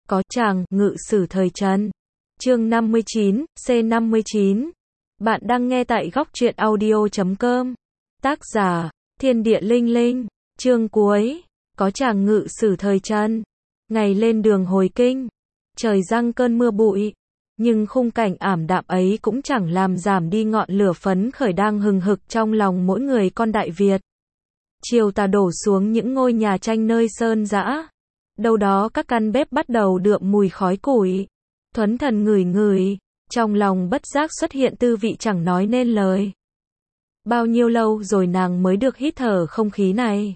có chàng ngự sử thời Trần. Chương 59, C59. Bạn đang nghe tại góc truyện audio.com. Tác giả, Thiên Địa Linh Linh. Chương cuối, có chàng ngự sử thời Trần. Ngày lên đường hồi kinh, trời giăng cơn mưa bụi, nhưng khung cảnh ảm đạm ấy cũng chẳng làm giảm đi ngọn lửa phấn khởi đang hừng hực trong lòng mỗi người con Đại Việt. Chiều tà đổ xuống những ngôi nhà tranh nơi sơn dã. Đâu đó các căn bếp bắt đầu đượm mùi khói củi. Thuấn Thần ngửi ngửi, trong lòng bất giác xuất hiện tư vị chẳng nói nên lời. Bao nhiêu lâu rồi nàng mới được hít thở không khí này.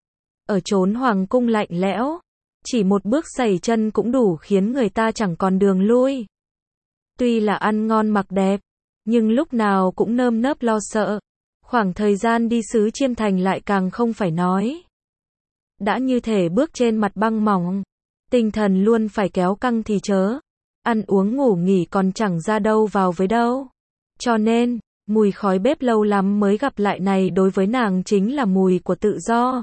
Ở chốn hoàng cung lạnh lẽo, chỉ một bước giày chân cũng đủ khiến người ta chẳng còn đường lui. Tuy là ăn ngon mặc đẹp, nhưng lúc nào cũng nơm nớp lo sợ. Khoảng thời gian đi xứ Chiêm Thành lại càng không phải nói. Đã như thể bước trên mặt băng mỏng, tinh thần luôn phải kéo căng thì chớ. Ăn uống ngủ nghỉ còn chẳng ra đâu vào với đâu. Cho nên, mùi khói bếp lâu lắm mới gặp lại này đối với nàng chính là mùi của tự do.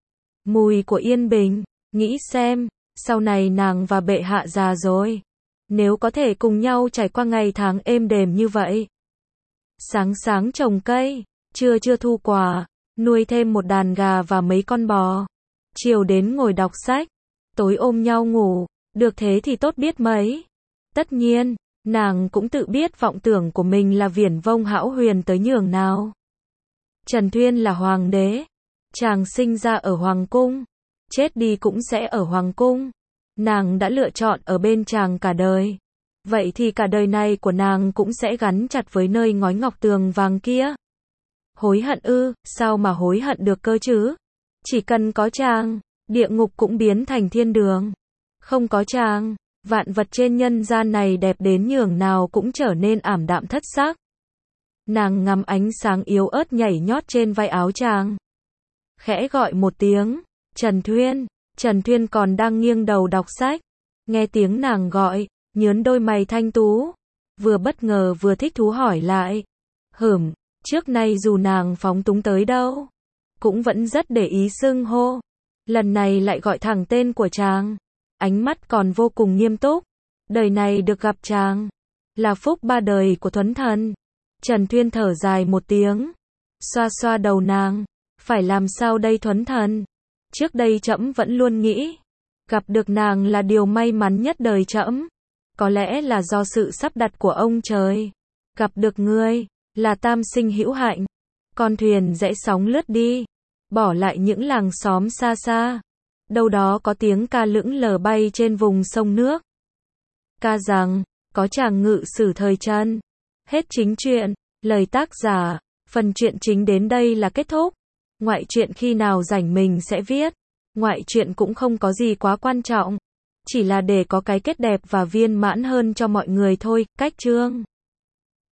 Mùi của yên bình. Nghĩ xem, sau này nàng và bệ hạ già rồi, nếu có thể cùng nhau trải qua ngày tháng êm đềm như vậy. Sáng sáng trồng cây, trưa thu quả, nuôi thêm một đàn gà và mấy con bò. Chiều đến ngồi đọc sách, tối ôm nhau ngủ, được thế thì tốt biết mấy. Tất nhiên, nàng cũng tự biết vọng tưởng của mình là viển vông hão huyền tới nhường nào. Trần Thuyên là hoàng đế, chàng sinh ra ở hoàng cung, chết đi cũng sẽ ở hoàng cung. Nàng đã lựa chọn ở bên chàng cả đời. Vậy thì cả đời này của nàng cũng sẽ gắn chặt với nơi ngói ngọc tường vàng kia. Hối hận ư, sao mà hối hận được cơ chứ? Chỉ cần có chàng, địa ngục cũng biến thành thiên đường. Không có chàng, vạn vật trên nhân gian này đẹp đến nhường nào cũng trở nên ảm đạm thất sắc. Nàng ngắm ánh sáng yếu ớt nhảy nhót trên vai áo chàng. Khẽ gọi một tiếng, Trần Thuyên. Trần Thuyên còn đang nghiêng đầu đọc sách. Nghe tiếng nàng gọi, nhớn đôi mày thanh tú. Vừa bất ngờ vừa thích thú hỏi lại. Trước nay dù nàng phóng túng tới đâu, cũng vẫn rất để ý xưng hô. Lần này lại gọi thẳng tên của chàng. Ánh mắt còn vô cùng nghiêm túc. Đời này được gặp chàng, là phúc ba đời của Thuấn Thần. Trần Thuyên thở dài một tiếng, xoa xoa đầu nàng. Phải làm sao đây Thuấn Thần? Trước đây trẫm vẫn luôn nghĩ, gặp được nàng là điều may mắn nhất đời trẫm. Có lẽ là do sự sắp đặt của ông trời. Gặp được ngươi, là tam sinh hữu hạnh. Con thuyền rẽ sóng lướt đi, bỏ lại những làng xóm xa xa. Đâu đó có tiếng ca lững lờ bay trên vùng sông nước. Ca rằng, có chàng ngự sử thời Trần. Hết chính truyện, lời tác giả, phần truyện chính đến đây là kết thúc. Ngoại truyện khi nào rảnh mình sẽ viết. Ngoại truyện cũng không có gì quá quan trọng, chỉ là để có cái kết đẹp và viên mãn hơn cho mọi người thôi. Cách chương